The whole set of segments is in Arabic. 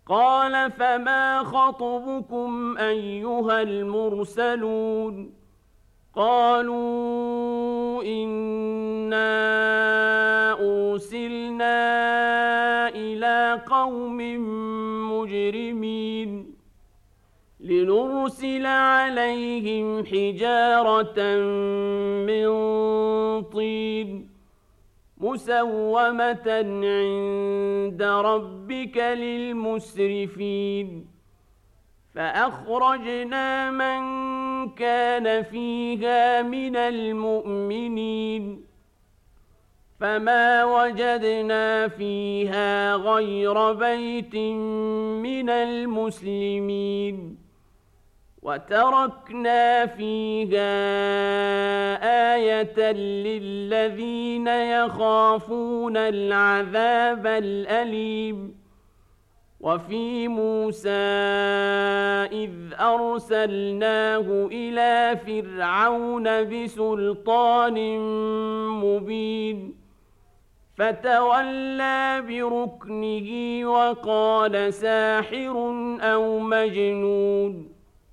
قال فما خطبكم أيها المرسلون قالوا إنا أرسلنا إلى قوم مجرمين لنرسل عليهم حجارة من طين مسومة عند ربك للمسرفين فأخرجنا من كان فيها من المؤمنين فما وجدنا فيها غير بيت من المسلمين وتركنا فيها آية للذين يخافون العذاب الأليم وفي موسى إذ أرسلناه إلى فرعون بسلطان مبين فتولى بركنه وقال ساحر أو مجنون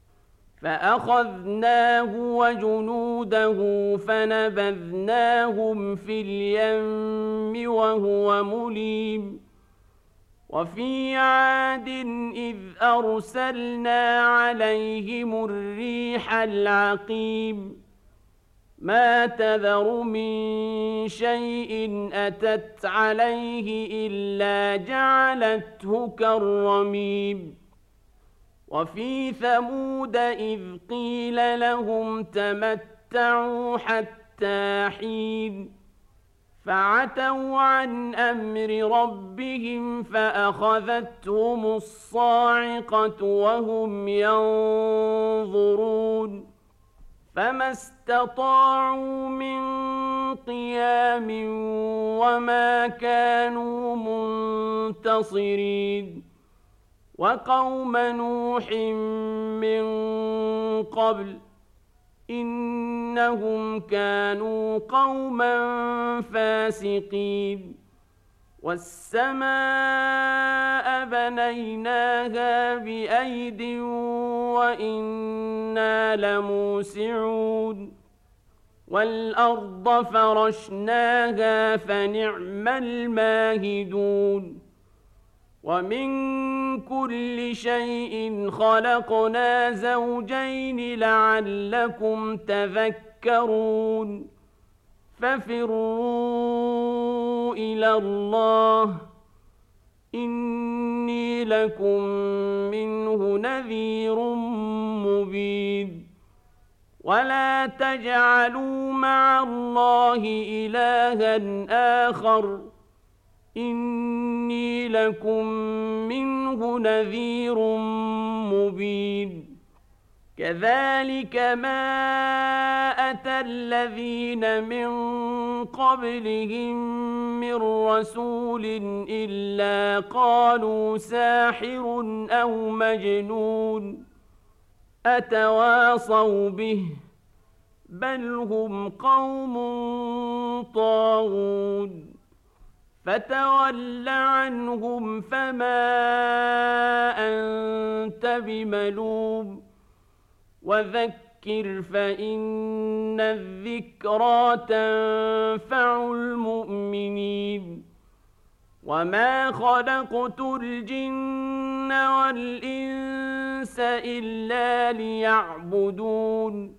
فأخذناه وجنوده فنبذناهم في اليم وهو مليم وفي عاد إذ أرسلنا عليهم الريح العقيم ما تذر من شيء أتت عليه إلا جعلته كالرميم وفي ثمود إذ قيل لهم تمتعوا حتى حين فعتوا عن أمر ربهم فأخذتهم الصاعقة وهم ينظرون فما استطاعوا من قيام وما كانوا منتصرين وقوم نوح من قبل إنهم كانوا قوما فاسقين والسماء بنيناها بأيد وإنا لموسعون والأرض فرشناها فنعم الماهدون ومن كل شيء خلقنا زوجين لعلكم تذكرون ففروا إلى الله إني لكم منه نذير مبين ولا تجعلوا مع الله إلها آخر إني لكم منه نذير مبين كذلك ما أتى الذين من قبلهم من رسول إلا قالوا ساحر أو مجنون أتواصوا به بل هم قوم طاغون فتول عنهم فما أنت بملوم وذكر فإن الذكرى تنفع المؤمنين وما خلقت الجن والإنس إلا ليعبدون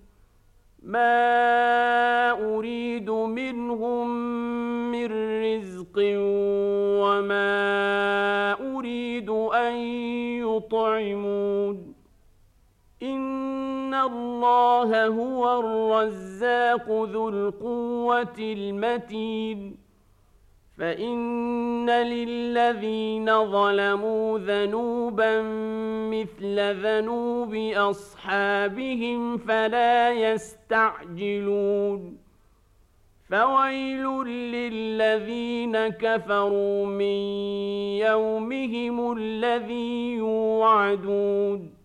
ما أريد منهم من رزق وما أريد أن يطعمون إن الله هو الرزاق ذو القوة المتين فإن للذين ظلموا ذنوبا مثل ذنوب أصحابهم فلا يستعجلون فويل للذين كفروا من يومهم الذي يوعدون